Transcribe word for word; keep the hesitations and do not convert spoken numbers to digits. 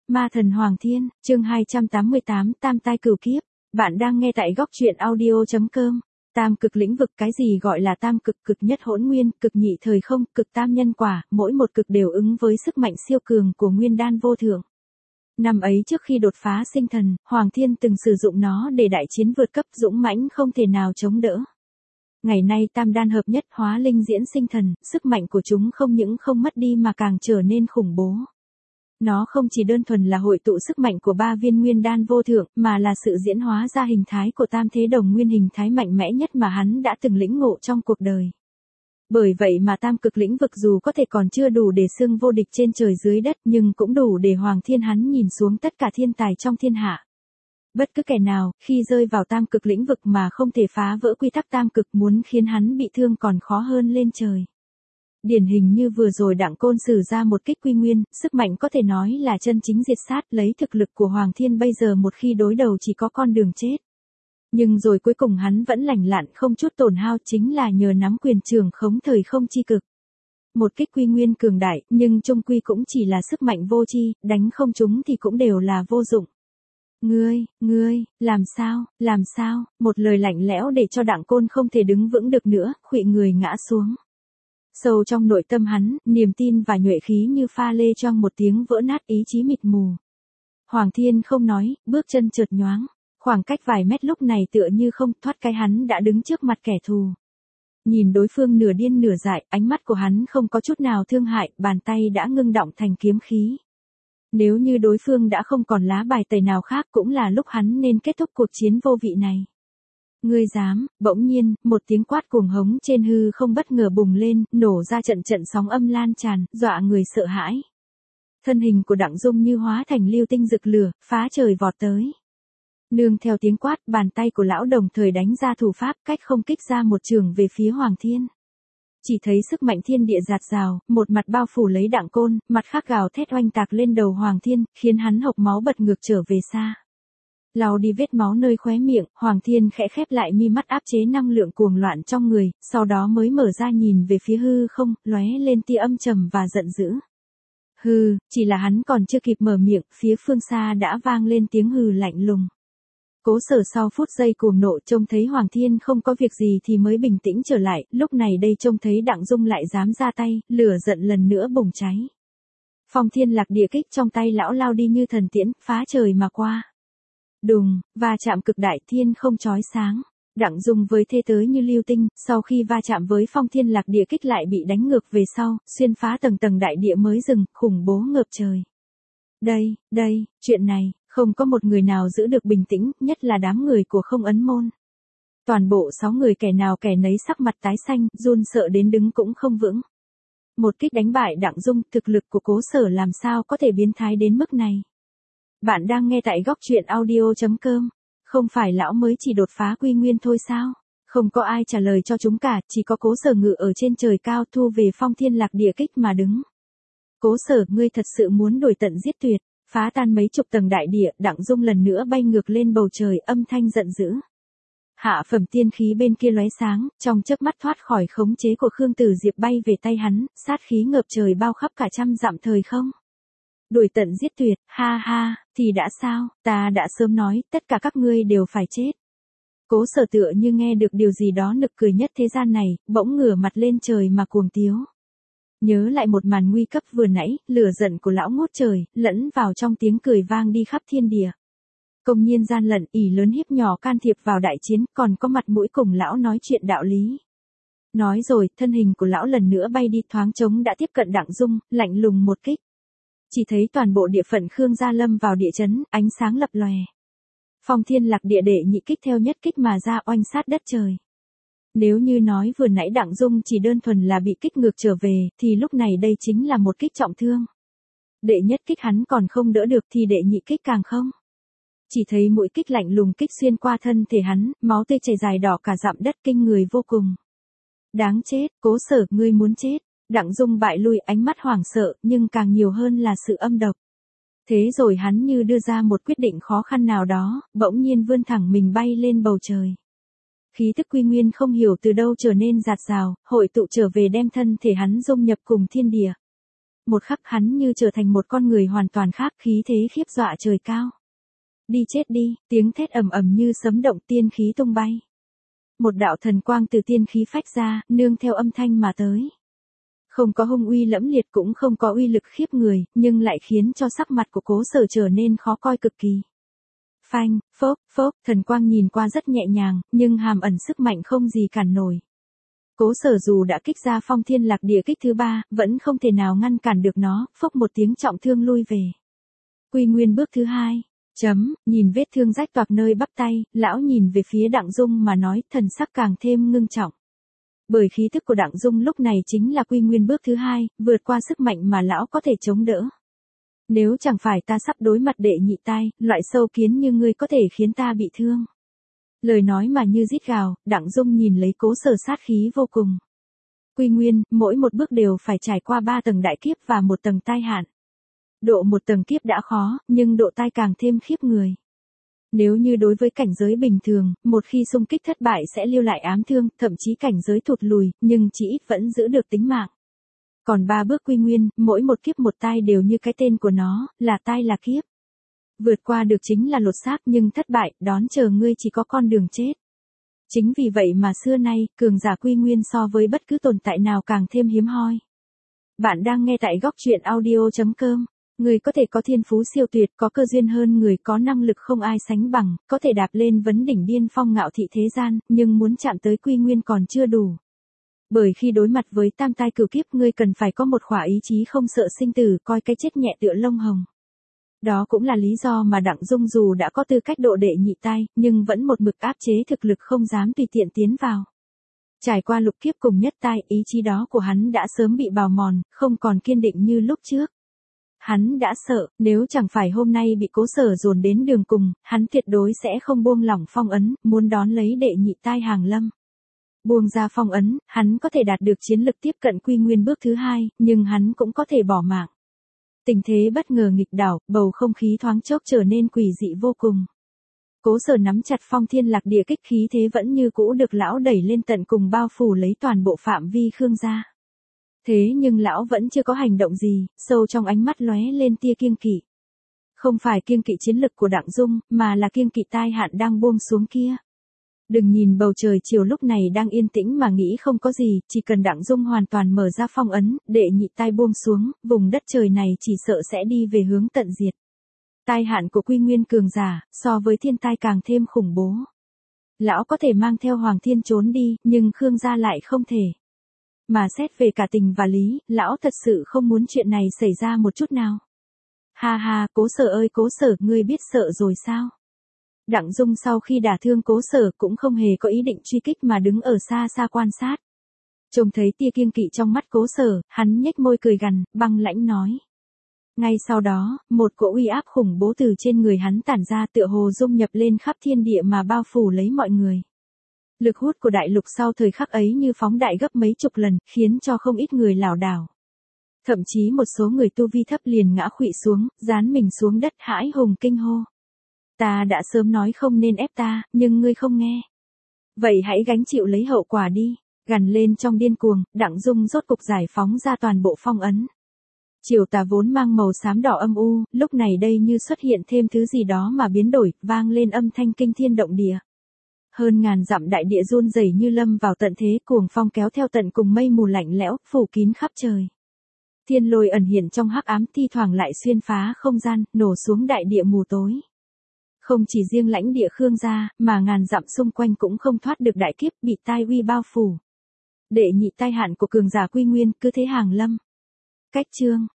Ma thần Hoàng Thiên, chương hai trăm tám mươi tám, Tam tai cửu kiếp. Bạn đang nghe tại góc truyện audio chấm com. Tam cực lĩnh vực, cái gì gọi là tam cực? Cực nhất hỗn nguyên, cực nhị thời không, cực tam nhân quả, mỗi một cực đều ứng với sức mạnh siêu cường của nguyên đan vô thượng. Năm ấy trước khi đột phá sinh thần, Hoàng Thiên từng sử dụng nó để đại chiến vượt cấp, dũng mãnh không thể nào chống đỡ. Ngày nay tam đan hợp nhất, hóa linh diễn sinh thần, sức mạnh của chúng không những không mất đi mà càng trở nên khủng bố. Nó không chỉ đơn thuần là hội tụ sức mạnh của ba viên nguyên đan vô thượng, mà là sự diễn hóa ra hình thái của tam thế đồng nguyên, hình thái mạnh mẽ nhất mà hắn đã từng lĩnh ngộ trong cuộc đời. Bởi vậy mà tam cực lĩnh vực dù có thể còn chưa đủ để xưng vô địch trên trời dưới đất, nhưng cũng đủ để Hoàng Thiên hắn nhìn xuống tất cả thiên tài trong thiên hạ. Bất cứ kẻ nào, khi rơi vào tam cực lĩnh vực mà không thể phá vỡ quy tắc tam cực, muốn khiến hắn bị thương còn khó hơn lên trời. Điển hình như vừa rồi Đặng Côn sử ra một kích quy nguyên, sức mạnh có thể nói là chân chính diệt sát, lấy thực lực của Hoàng Thiên bây giờ một khi đối đầu chỉ có con đường chết. Nhưng rồi cuối cùng hắn vẫn lành lặn không chút tổn hao, chính là nhờ nắm quyền trưởng khống thời không chi cực. Một kích quy nguyên cường đại, nhưng chung quy cũng chỉ là sức mạnh vô tri, đánh không trúng thì cũng đều là vô dụng. Ngươi, ngươi, làm sao, làm sao, một lời lạnh lẽo để cho Đặng Côn không thể đứng vững được nữa, khuỵu người ngã xuống. Sâu trong nội tâm hắn, niềm tin và nhuệ khí như pha lê trong một tiếng vỡ nát, ý chí mịt mù. Hoàng Thiên không nói, bước chân chợt nhoáng, khoảng cách vài mét lúc này tựa như không, thoát cái hắn đã đứng trước mặt kẻ thù. Nhìn đối phương nửa điên nửa dại, ánh mắt của hắn không có chút nào thương hại, bàn tay đã ngưng động thành kiếm khí. Nếu như đối phương đã không còn lá bài tẩy nào khác, cũng là lúc hắn nên kết thúc cuộc chiến vô vị này. Ngươi dám? Bỗng nhiên, một tiếng quát cuồng hống trên hư không bất ngờ bùng lên, nổ ra trận trận sóng âm lan tràn, dọa người sợ hãi. Thân hình của Đặng Dung như hóa thành lưu tinh rực lửa, phá trời vọt tới. Nương theo tiếng quát, bàn tay của lão đồng thời đánh ra thủ pháp, cách không kích ra một trường về phía Hoàng Thiên. Chỉ thấy sức mạnh thiên địa dạt dào, một mặt bao phủ lấy Đặng Côn, mặt khác gào thét oanh tạc lên đầu Hoàng Thiên, khiến hắn hộc máu bật ngược trở về xa. Lau đi vết máu nơi khóe miệng, Hoàng Thiên khẽ khép lại mi mắt áp chế năng lượng cuồng loạn trong người, sau đó mới mở ra nhìn về phía hư không, lóe lên tia âm trầm và giận dữ. Hừ, chỉ là hắn còn chưa kịp mở miệng, phía phương xa đã vang lên tiếng hừ lạnh lùng. Cố Sở sau phút giây cuồng nộ trông thấy Hoàng Thiên không có việc gì thì mới bình tĩnh trở lại, lúc này đây trông thấy Đặng Dung lại dám ra tay, lửa giận lần nữa bùng cháy. Phong Thiên Lạc Địa kích trong tay lão lao đi như thần tiễn, phá trời mà qua. Đùng, va chạm cực đại, thiên không chói sáng. Đặng Dung với thế tới như lưu tinh, sau khi va chạm với Phong Thiên Lạc Địa kích lại bị đánh ngược về sau, xuyên phá tầng tầng đại địa mới dừng, khủng bố ngập trời. Đây, đây, chuyện này, không có một người nào giữ được bình tĩnh, nhất là đám người của Không Ấn Môn. Toàn bộ sáu người kẻ nào kẻ nấy sắc mặt tái xanh, run sợ đến đứng cũng không vững. Một kích đánh bại Đặng Dung, thực lực của Cố Sở làm sao có thể biến thái đến mức này. Bạn đang nghe tại góc truyện audio chấm com. Không phải lão mới chỉ đột phá quy nguyên thôi sao? Không có ai trả lời cho chúng cả, chỉ có Cố Sở ngự ở trên trời cao thu về Phong Thiên Lạc Địa kích mà đứng. Cố Sở, ngươi thật sự muốn đuổi tận giết tuyệt, phá tan mấy chục tầng đại địa, Đặng Dung lần nữa bay ngược lên bầu trời, âm thanh giận dữ. Hạ phẩm tiên khí bên kia lóe sáng, trong chớp mắt thoát khỏi khống chế của Khương Tử Diệp bay về tay hắn, sát khí ngập trời bao khắp cả trăm dặm thời không. Đuổi tận giết tuyệt, ha ha, thì đã sao, ta đã sớm nói, tất cả các ngươi đều phải chết. Cố Sở tựa như nghe được điều gì đó nực cười nhất thế gian này, bỗng ngửa mặt lên trời mà cuồng tiếu. Nhớ lại một màn nguy cấp vừa nãy, lửa giận của lão ngút trời, lẫn vào trong tiếng cười vang đi khắp thiên địa. Công nhiên gian lận, ỷ lớn hiếp nhỏ can thiệp vào đại chiến, còn có mặt mũi cùng lão nói chuyện đạo lý. Nói rồi, thân hình của lão lần nữa bay đi, thoáng trống đã tiếp cận Đặng Dung, lạnh lùng một kích. Chỉ thấy toàn bộ địa phận Khương gia lâm vào địa chấn, ánh sáng lập lòe. Phong Thiên Lạc Địa đệ nhị kích theo nhất kích mà ra oanh sát đất trời. Nếu như nói vừa nãy Đặng Dung chỉ đơn thuần là bị kích ngược trở về, thì lúc này đây chính là một kích trọng thương. Đệ nhất kích hắn còn không đỡ được thì đệ nhị kích càng không. Chỉ thấy mũi kích lạnh lùng kích xuyên qua thân thể hắn, máu tươi chảy dài đỏ cả dặm đất, kinh người vô cùng. Đáng chết, Cố Sở, ngươi muốn chết. Đặng Dung bại lui, ánh mắt hoảng sợ, nhưng càng nhiều hơn là sự âm độc. Thế rồi hắn như đưa ra một quyết định khó khăn nào đó, bỗng nhiên vươn thẳng mình bay lên bầu trời. Khí tức quy nguyên không hiểu từ đâu trở nên dạt dào, hội tụ trở về đem thân thể hắn dung nhập cùng thiên địa. một khắc hắn như trở thành một con người hoàn toàn khác, khí thế khiếp dọa trời cao. Đi chết đi, tiếng thét ầm ầm như sấm động, tiên khí tung bay. Một đạo thần quang từ tiên khí phách ra, nương theo âm thanh mà tới. Không có hung uy lẫm liệt cũng không có uy lực khiếp người, nhưng lại khiến cho sắc mặt của Cố Sở trở nên khó coi cực kỳ. Phanh, phốc, phốc, thần quang nhìn qua rất nhẹ nhàng, nhưng hàm ẩn sức mạnh không gì cản nổi. Cố Sở dù đã kích ra Phong Thiên Lạc Địa kích thứ ba, vẫn không thể nào ngăn cản được nó, phốc một tiếng trọng thương lui về. Quy Nguyên bước thứ hai. Chấm, nhìn vết thương rách toạc nơi bắp tay, lão nhìn về phía Đặng Dung mà nói, thần sắc càng thêm ngưng trọng. Bởi khí thức của Đặng Dung lúc này chính là Quy Nguyên bước thứ hai, vượt qua sức mạnh mà lão có thể chống đỡ. Nếu chẳng phải ta sắp đối mặt đệ nhị tai, loại sâu kiến như ngươi có thể khiến ta bị thương. Lời nói mà như rít gào, Đặng Dung nhìn lấy Cố Sở sát khí vô cùng. Quy Nguyên, mỗi một bước đều phải trải qua ba tầng đại kiếp và một tầng tai hạn. Độ một tầng kiếp đã khó, nhưng độ tai càng thêm khiếp người. Nếu như đối với cảnh giới bình thường, một khi xung kích thất bại sẽ lưu lại ám thương, thậm chí cảnh giới thụt lùi, nhưng chỉ ít vẫn giữ được tính mạng. Còn ba bước Quy Nguyên, mỗi một kiếp một tai đều như cái tên của nó, là tai là kiếp. Vượt qua được chính là lột xác, nhưng thất bại, đón chờ ngươi chỉ có con đường chết. Chính vì vậy mà xưa nay, cường giả Quy Nguyên so với bất cứ tồn tại nào càng thêm hiếm hoi. Bạn đang nghe tại góc truyện audio chấm com. Người có thể có thiên phú siêu tuyệt, có cơ duyên hơn người, có năng lực không ai sánh bằng, có thể đạp lên vấn đỉnh điên phong ngạo thị thế gian, nhưng muốn chạm tới Quy Nguyên còn chưa đủ. Bởi khi đối mặt với tam tai cửu kiếp, ngươi cần phải có một khỏa ý chí không sợ sinh tử, coi cái chết nhẹ tựa lông hồng. Đó cũng là lý do mà Đặng Dung dù đã có tư cách độ đệ nhị tai, nhưng vẫn một mực áp chế thực lực, không dám tùy tiện tiến vào. Trải qua lục kiếp cùng nhất tai, ý chí đó của hắn đã sớm bị bào mòn, không còn kiên định như lúc trước. Hắn đã sợ, nếu chẳng phải hôm nay bị Cố Sở dồn đến đường cùng, hắn tuyệt đối sẽ không buông lỏng phong ấn, muốn đón lấy đệ nhị tai hàng lâm. Buông ra phong ấn, hắn có thể đạt được chiến lực tiếp cận Quy Nguyên bước thứ hai, nhưng hắn cũng có thể bỏ mạng. Tình thế bất ngờ nghịch đảo, bầu không khí thoáng chốc trở nên quỷ dị vô cùng. Cố Sở nắm chặt Phong Thiên Lạc Địa kích, khí thế vẫn như cũ được lão đẩy lên tận cùng, bao phủ lấy toàn bộ phạm vi Khương gia. Thế nhưng lão vẫn chưa có hành động gì, sâu trong ánh mắt lóe lên tia kiêng kỵ. Không phải kiêng kỵ chiến lực của Đặng Dung, mà là kiêng kỵ tai hạn đang buông xuống kia. Đừng nhìn bầu trời chiều lúc này đang yên tĩnh mà nghĩ không có gì, chỉ cần Đặng Dung hoàn toàn mở ra phong ấn, đệ nhị tai buông xuống, vùng đất trời này chỉ sợ sẽ đi về hướng tận diệt. Tai hạn của Quy Nguyên cường giả, so với thiên tai càng thêm khủng bố. Lão có thể mang theo Hoàng Thiên trốn đi, nhưng Khương gia lại không thể. Mà xét về cả tình và lý, lão thật sự không muốn chuyện này xảy ra một chút nào. Ha ha, Cố Sở ơi Cố Sở, ngươi biết sợ rồi sao? Đặng Dung sau khi đả thương Cố Sở cũng không hề có ý định truy kích mà đứng ở xa xa quan sát. Trông thấy tia kiêng kỵ trong mắt Cố Sở, hắn nhếch môi cười gằn, băng lãnh nói. Ngay sau đó, một cỗ uy áp khủng bố từ trên người hắn tản ra, tựa hồ dung nhập lên khắp thiên địa mà bao phủ lấy mọi người. Lực hút của đại lục sau thời khắc ấy như phóng đại gấp mấy chục lần, khiến cho không ít người lảo đảo. Thậm chí một số người tu vi thấp liền ngã khuỵu xuống, dán mình xuống đất hãi hùng kinh hô. Ta đã sớm nói không nên ép ta, nhưng ngươi không nghe. Vậy hãy gánh chịu lấy hậu quả đi. Gằn lên trong điên cuồng, Đặng Dung rốt cục giải phóng ra toàn bộ phong ấn. Chiều tà vốn mang màu xám đỏ âm u, lúc này đây như xuất hiện thêm thứ gì đó mà biến đổi, vang lên âm thanh kinh thiên động địa. Hơn ngàn dặm đại địa run rẩy như lâm vào tận thế, cuồng phong kéo theo tận cùng mây mù lạnh lẽo, phủ kín khắp trời. Thiên lôi ẩn hiện trong hắc ám, thi thoảng lại xuyên phá không gian, nổ xuống đại địa mù tối. Không chỉ riêng lãnh địa Khương gia, mà ngàn dặm xung quanh cũng không thoát được đại kiếp, bị tai uy bao phủ. Đệ nhị tai hạn của cường giả Quy Nguyên cứ thế hàng lâm. Cách chương